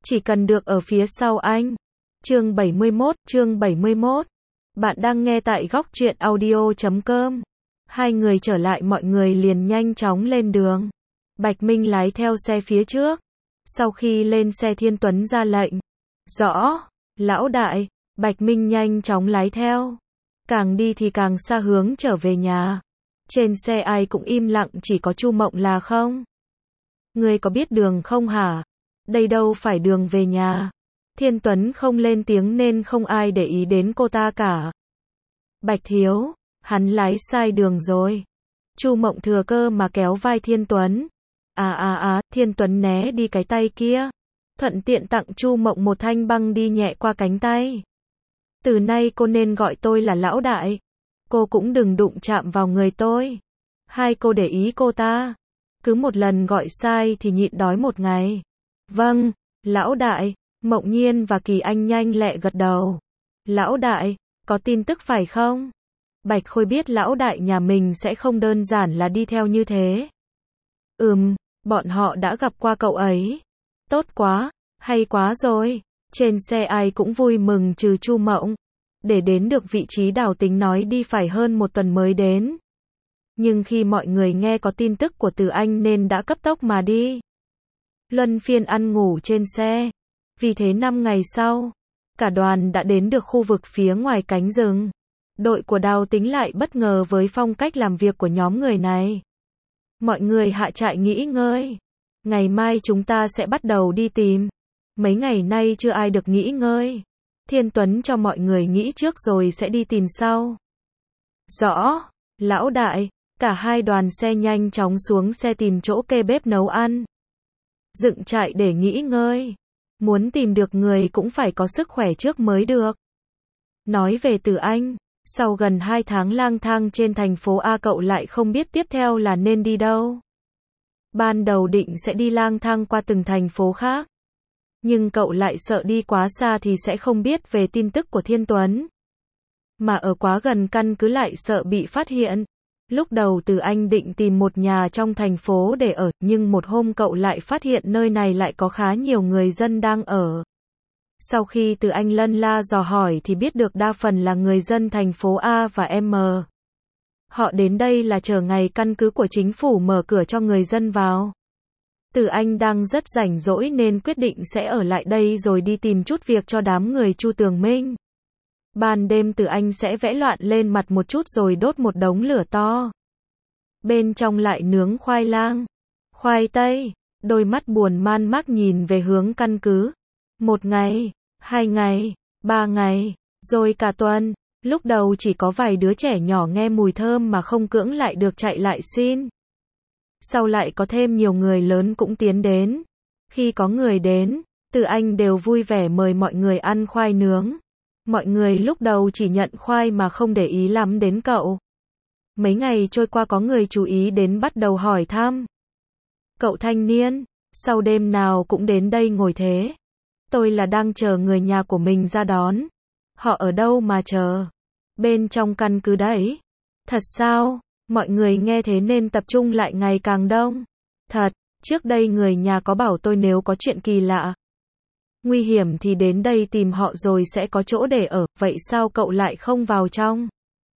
chỉ cần được ở phía sau anh. Chương 71. Bạn đang nghe tại góc truyện audio.com. Hai người trở lại, mọi người liền nhanh chóng lên đường. Bạch Minh lái theo xe phía trước. Sau khi lên xe, Thiên Tuấn ra lệnh. Rõ, lão đại. Bạch Minh nhanh chóng lái theo. Càng đi thì càng xa, hướng trở về nhà. Trên xe ai cũng im lặng, chỉ có Chu Mộng là không. Ngươi có biết đường không hả? Đây đâu phải đường về nhà. Thiên Tuấn không lên tiếng nên không ai để ý đến cô ta cả. Bạch thiếu, hắn lái sai đường rồi. Chu Mộng thừa cơ mà kéo vai Thiên Tuấn. Thiên Tuấn né đi cái tay kia. Thuận tiện tặng Chu Mộng một thanh băng đi nhẹ qua cánh tay. Từ nay cô nên gọi tôi là lão đại. Cô cũng đừng đụng chạm vào người tôi. Hai cô để ý cô ta. Cứ một lần gọi sai thì nhịn đói một ngày. Vâng, lão đại. Mộng Nhiên và Kỳ Anh nhanh lẹ gật đầu. Lão đại, có tin tức phải không? Bạch Khôi biết lão đại nhà mình sẽ không đơn giản là đi theo như thế. Bọn họ đã gặp qua cậu ấy. Tốt quá, hay quá rồi. Trên xe ai cũng vui mừng trừ Chu Mộng. Để đến được vị trí Đào tính nói đi phải hơn một tuần mới đến. Nhưng khi mọi người nghe có tin tức của Từ Anh nên đã cấp tốc mà đi. Luân phiên ăn ngủ trên xe. Vì thế 5 ngày sau, cả đoàn đã đến được khu vực phía ngoài cánh rừng. Đội của Đào tính lại bất ngờ với phong cách làm việc của nhóm người này. Mọi người hạ trại nghỉ ngơi. Ngày mai chúng ta sẽ bắt đầu đi tìm. Mấy ngày nay chưa ai được nghỉ ngơi. Thiên Tuấn cho mọi người nghỉ trước rồi sẽ đi tìm sau. Rõ, lão đại. Cả hai đoàn xe nhanh chóng xuống xe tìm chỗ kê bếp nấu ăn. Dựng trại để nghỉ ngơi. Muốn tìm được người cũng phải có sức khỏe trước mới được. Nói về Từ Anh, sau gần 2 tháng lang thang trên thành phố A, cậu lại không biết tiếp theo là nên đi đâu. Ban đầu định sẽ đi lang thang qua từng thành phố khác. Nhưng cậu lại sợ đi quá xa thì sẽ không biết về tin tức của Thiên Tuấn. Mà ở quá gần căn cứ lại sợ bị phát hiện. Lúc đầu Từ Anh định tìm một nhà trong thành phố để ở, nhưng một hôm cậu lại phát hiện nơi này lại có khá nhiều người dân đang ở. Sau khi Từ Anh lân la dò hỏi thì biết được đa phần là người dân thành phố A và M. Họ đến đây là chờ ngày căn cứ của chính phủ mở cửa cho người dân vào. Từ Anh đang rất rảnh rỗi nên quyết định sẽ ở lại đây rồi đi tìm chút việc cho đám người Chu Tường Minh. Ban đêm Từ Anh sẽ vẽ loạn lên mặt một chút rồi đốt một đống lửa to. Bên trong lại nướng khoai lang, khoai tây, đôi mắt buồn man mác nhìn về hướng căn cứ. 1 ngày, 2 ngày, 3 ngày, rồi cả tuần. Lúc đầu chỉ có vài đứa trẻ nhỏ nghe mùi thơm mà không cưỡng lại được chạy lại xin. Sau lại có thêm nhiều người lớn cũng tiến đến. Khi có người đến, Từ Anh đều vui vẻ mời mọi người ăn khoai nướng. Mọi người lúc đầu chỉ nhận khoai mà không để ý lắm đến cậu. Mấy ngày trôi qua có người chú ý đến bắt đầu hỏi thăm. Cậu thanh niên, sao đêm nào cũng đến đây ngồi thế? Tôi là đang chờ người nhà của mình ra đón. Họ ở đâu mà chờ? Bên trong căn cứ đấy. Thật sao? Mọi người nghe thế nên tập trung lại ngày càng đông. Thật, trước đây người nhà có bảo tôi nếu có chuyện kỳ lạ, nguy hiểm thì đến đây tìm họ rồi sẽ có chỗ để ở, vậy sao cậu lại không vào trong?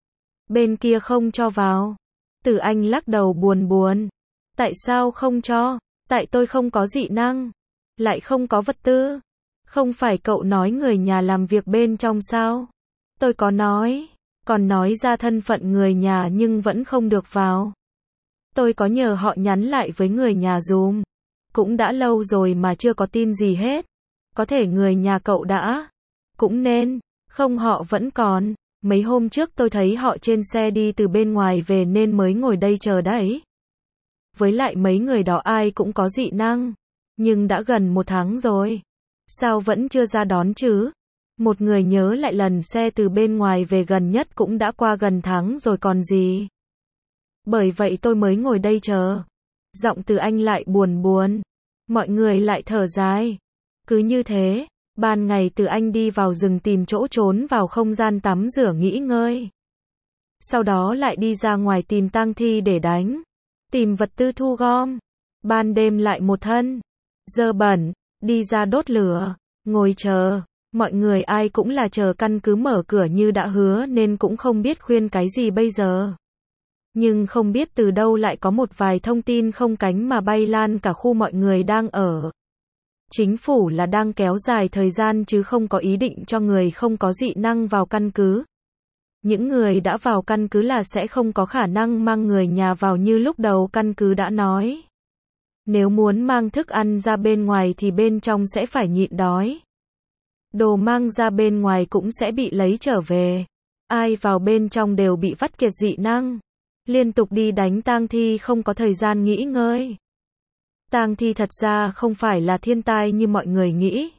Bên kia không cho vào. Từ Anh lắc đầu buồn buồn. Tại sao không cho? Tại tôi không có dị năng, lại không có vật tư. Không phải cậu nói người nhà làm việc bên trong sao? Tôi có nói, còn nói ra thân phận người nhà nhưng vẫn không được vào. Tôi có nhờ họ nhắn lại với người nhà dùm. Cũng đã lâu rồi mà chưa có tin gì hết. Có thể người nhà cậu đã. Cũng nên, không họ vẫn còn. Mấy hôm trước tôi thấy họ trên xe đi từ bên ngoài về nên mới ngồi đây chờ đấy. Với lại mấy người đó ai cũng có dị năng. Nhưng đã gần 1 tháng rồi. Sao vẫn chưa ra đón chứ? Một người nhớ lại lần xe từ bên ngoài về gần nhất cũng đã qua gần tháng rồi còn gì. Bởi vậy tôi mới ngồi đây chờ. Giọng Từ Anh lại buồn buồn. Mọi người lại thở dài. Cứ như thế, ban ngày Từ Anh đi vào rừng tìm chỗ trốn vào không gian tắm rửa nghỉ ngơi. Sau đó lại đi ra ngoài tìm tang thi để đánh. Tìm vật tư thu gom. Ban đêm lại một thân dơ bẩn, đi ra đốt lửa, ngồi chờ. Mọi người ai cũng là chờ căn cứ mở cửa như đã hứa nên cũng không biết khuyên cái gì bây giờ. Nhưng không biết từ đâu lại có một vài thông tin không cánh mà bay lan cả khu mọi người đang ở. Chính phủ là đang kéo dài thời gian chứ không có ý định cho người không có dị năng vào căn cứ. Những người đã vào căn cứ là sẽ không có khả năng mang người nhà vào như lúc đầu căn cứ đã nói. Nếu muốn mang thức ăn ra bên ngoài thì bên trong sẽ phải nhịn đói. Đồ mang ra bên ngoài cũng sẽ bị lấy trở về. Ai vào bên trong đều bị vắt kiệt dị năng. Liên tục đi đánh tang thi không có thời gian nghỉ ngơi. Tang thi thật ra không phải là thiên tai như mọi người nghĩ,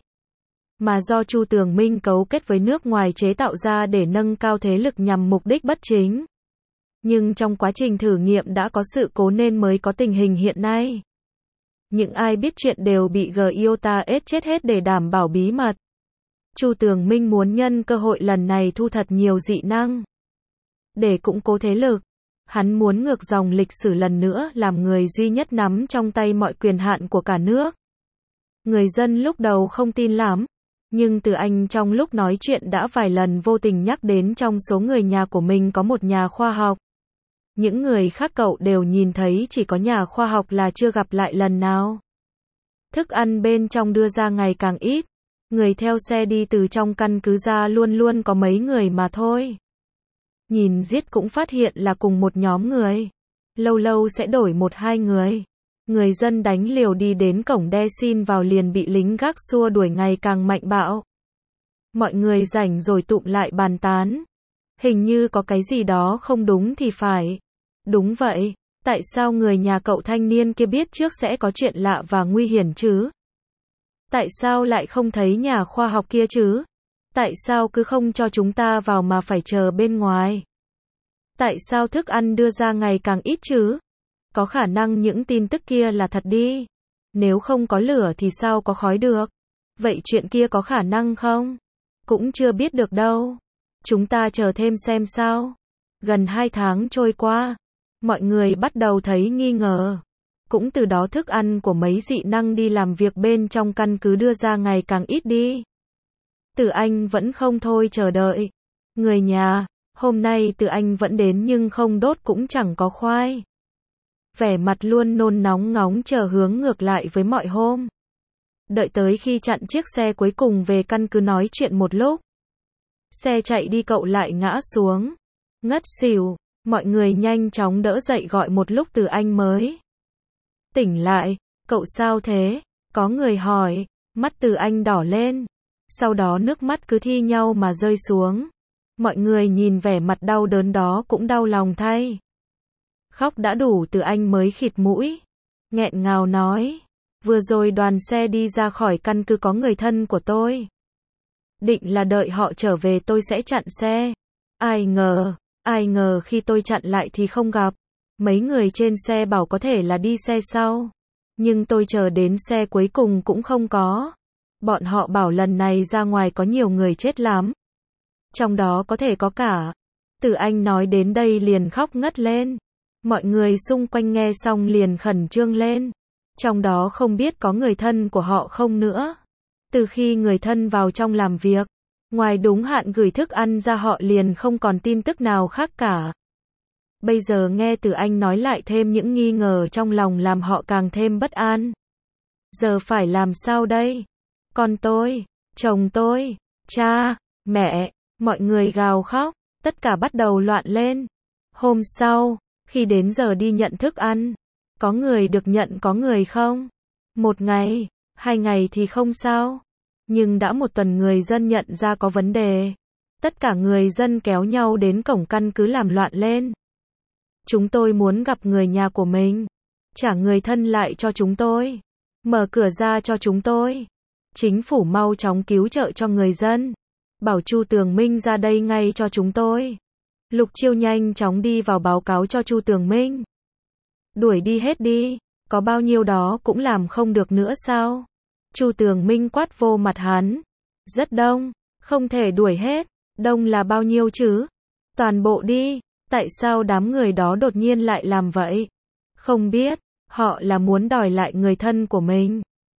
mà do Chu Tường Minh cấu kết với nước ngoài chế tạo ra để nâng cao thế lực nhằm mục đích bất chính. Nhưng trong quá trình thử nghiệm đã có sự cố nên mới có tình hình hiện nay. Những ai biết chuyện đều bị Giota S chết hết để đảm bảo bí mật. Chu Tường Minh muốn nhân cơ hội lần này thu thật nhiều dị năng để củng cố thế lực. Hắn muốn ngược dòng lịch sử lần nữa làm người duy nhất nắm trong tay mọi quyền hạn của cả nước. Người dân lúc đầu không tin lắm, nhưng Từ Anh trong lúc nói chuyện đã vài lần vô tình nhắc đến trong số người nhà của mình có một nhà khoa học. Những người khác cậu đều nhìn thấy, chỉ có nhà khoa học là chưa gặp lại lần nào. Thức ăn bên trong đưa ra ngày càng ít, người theo xe đi từ trong căn cứ ra luôn luôn có mấy người mà thôi. Nhìn giết cũng phát hiện là cùng một nhóm người. Lâu lâu sẽ đổi một hai người. Người dân đánh liều đi đến cổng đe xin vào liền bị lính gác xua đuổi ngày càng mạnh bạo. Mọi người rảnh rồi tụm lại bàn tán. Hình như có cái gì đó không đúng thì phải. Đúng vậy, tại sao người nhà cậu thanh niên kia biết trước sẽ có chuyện lạ và nguy hiểm chứ? Tại sao lại không thấy nhà khoa học kia chứ? Tại sao cứ không cho chúng ta vào mà phải chờ bên ngoài? Tại sao thức ăn đưa ra ngày càng ít chứ? Có khả năng những tin tức kia là thật đi. Nếu không có lửa thì sao có khói được? Vậy chuyện kia có khả năng không? Cũng chưa biết được đâu. Chúng ta chờ thêm xem sao. Gần 2 tháng trôi qua, mọi người bắt đầu thấy nghi ngờ. Cũng từ đó thức ăn của mấy dị năng đi làm việc bên trong căn cứ đưa ra ngày càng ít đi. Từ Anh vẫn không thôi chờ đợi. Người nhà, hôm nay Từ Anh vẫn đến nhưng không đốt cũng chẳng có khoai. Vẻ mặt luôn nôn nóng ngóng chờ hướng ngược lại với mọi hôm. Đợi tới khi chặn chiếc xe cuối cùng về căn cứ nói chuyện một lúc. Xe chạy đi cậu lại ngã xuống. Ngất xỉu, mọi người nhanh chóng đỡ dậy gọi một lúc Từ Anh mới tỉnh lại. Cậu sao thế? Có người hỏi, mắt Từ Anh đỏ lên. Sau đó nước mắt cứ thi nhau mà rơi xuống. Mọi người nhìn vẻ mặt đau đớn đó cũng đau lòng thay. Khóc đã đủ Từ Anh mới khịt mũi. Nghẹn ngào nói, vừa rồi đoàn xe đi ra khỏi căn cứ có người thân của tôi. Định là đợi họ trở về tôi sẽ chặn xe. Ai ngờ khi tôi chặn lại thì không gặp. Mấy người trên xe bảo có thể là đi xe sau. Nhưng tôi chờ đến xe cuối cùng cũng không có. Bọn họ bảo lần này ra ngoài có nhiều người chết lắm. Trong đó có thể có cả. Từ Anh nói đến đây liền khóc ngất lên. Mọi người xung quanh nghe xong liền khẩn trương lên. Trong đó không biết có người thân của họ không nữa. Từ khi người thân vào trong làm việc, ngoài đúng hạn gửi thức ăn ra họ liền không còn tin tức nào khác cả. Bây giờ nghe Từ Anh nói lại thêm những nghi ngờ trong lòng làm họ càng thêm bất an. Giờ phải làm sao đây? Con tôi, chồng tôi, cha, mẹ, mọi người gào khóc, tất cả bắt đầu loạn lên. Hôm sau, khi đến giờ đi nhận thức ăn, có người được nhận có người không. 1 ngày, 2 ngày thì không sao. Nhưng đã 1 tuần người dân nhận ra có vấn đề. Tất cả người dân kéo nhau đến cổng căn cứ làm loạn lên. Chúng tôi muốn gặp người nhà của mình. Trả người thân lại cho chúng tôi. Mở cửa ra cho chúng tôi. Chính phủ mau chóng cứu trợ cho người dân. Bảo Chu Tường Minh ra đây ngay cho chúng tôi. Lục Chiêu nhanh chóng đi vào báo cáo cho Chu Tường Minh. Đuổi đi hết đi, có bao nhiêu đó cũng làm không được nữa sao? Chu Tường Minh quát vô mặt hắn. Rất đông, không thể đuổi hết. Đông là bao nhiêu chứ? Toàn bộ đi. Tại sao đám người đó đột nhiên lại làm vậy? Không biết, họ là muốn đòi lại người thân của mình.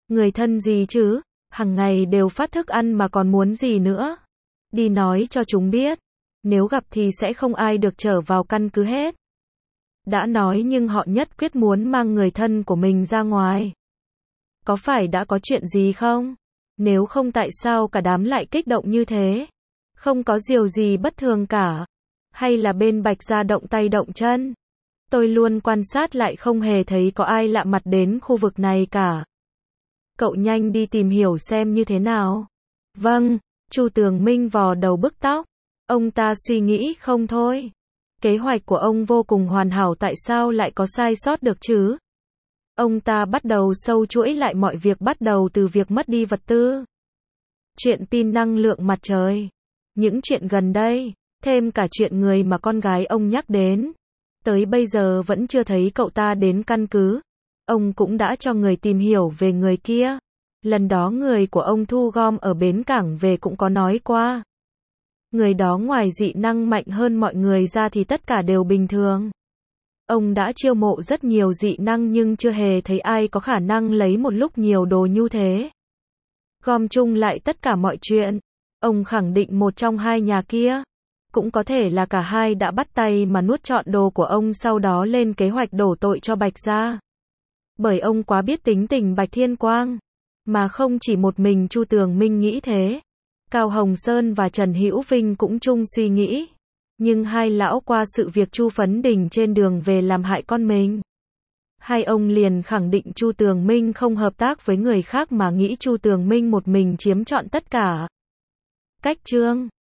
Người thân gì chứ, hàng ngày đều phát thức ăn mà còn muốn gì nữa. Đi nói cho chúng biết, nếu gặp thì sẽ không ai được trở vào căn cứ hết. Đã nói nhưng họ nhất quyết muốn mang người thân của mình ra ngoài. Có phải đã có chuyện gì không? Nếu không tại sao cả đám lại kích động như thế? Không có điều gì bất thường cả. Hay là bên Bạch Gia động tay động chân? Tôi luôn quan sát lại không hề thấy có ai lạ mặt đến khu vực này cả. Cậu nhanh đi tìm hiểu xem như thế nào. Vâng, Chu Tường Minh vò đầu bứt tóc. Ông ta suy nghĩ không thôi. Kế hoạch của ông vô cùng hoàn hảo, tại sao lại có sai sót được chứ? Ông ta bắt đầu sâu chuỗi lại mọi việc, bắt đầu từ việc mất đi vật tư. Chuyện pin năng lượng mặt trời. Những chuyện gần đây, thêm cả chuyện người mà con gái ông nhắc đến. Tới bây giờ vẫn chưa thấy cậu ta đến căn cứ. Ông cũng đã cho người tìm hiểu về người kia. Lần đó người của ông thu gom ở bến cảng về cũng có nói qua. Người đó ngoài dị năng mạnh hơn mọi người ra thì tất cả đều bình thường. Ông đã chiêu mộ rất nhiều dị năng nhưng chưa hề thấy ai có khả năng lấy một lúc nhiều đồ như thế. Gom chung lại tất cả mọi chuyện. Ông khẳng định một trong hai nhà kia. Cũng có thể là cả hai đã bắt tay mà nuốt trọn đồ của ông, sau đó lên kế hoạch đổ tội cho Bạch Gia. Bởi ông quá biết tính tình Bạch Thiên Quang. Mà không chỉ một mình Chu Tường Minh nghĩ thế. Cao Hồng Sơn và Trần Hữu Vinh cũng chung suy nghĩ. Nhưng hai lão qua sự việc Chu Phấn Đình trên đường về làm hại con mình. Hai ông liền khẳng định Chu Tường Minh không hợp tác với người khác mà nghĩ Chu Tường Minh một mình chiếm trọn tất cả. Cách chương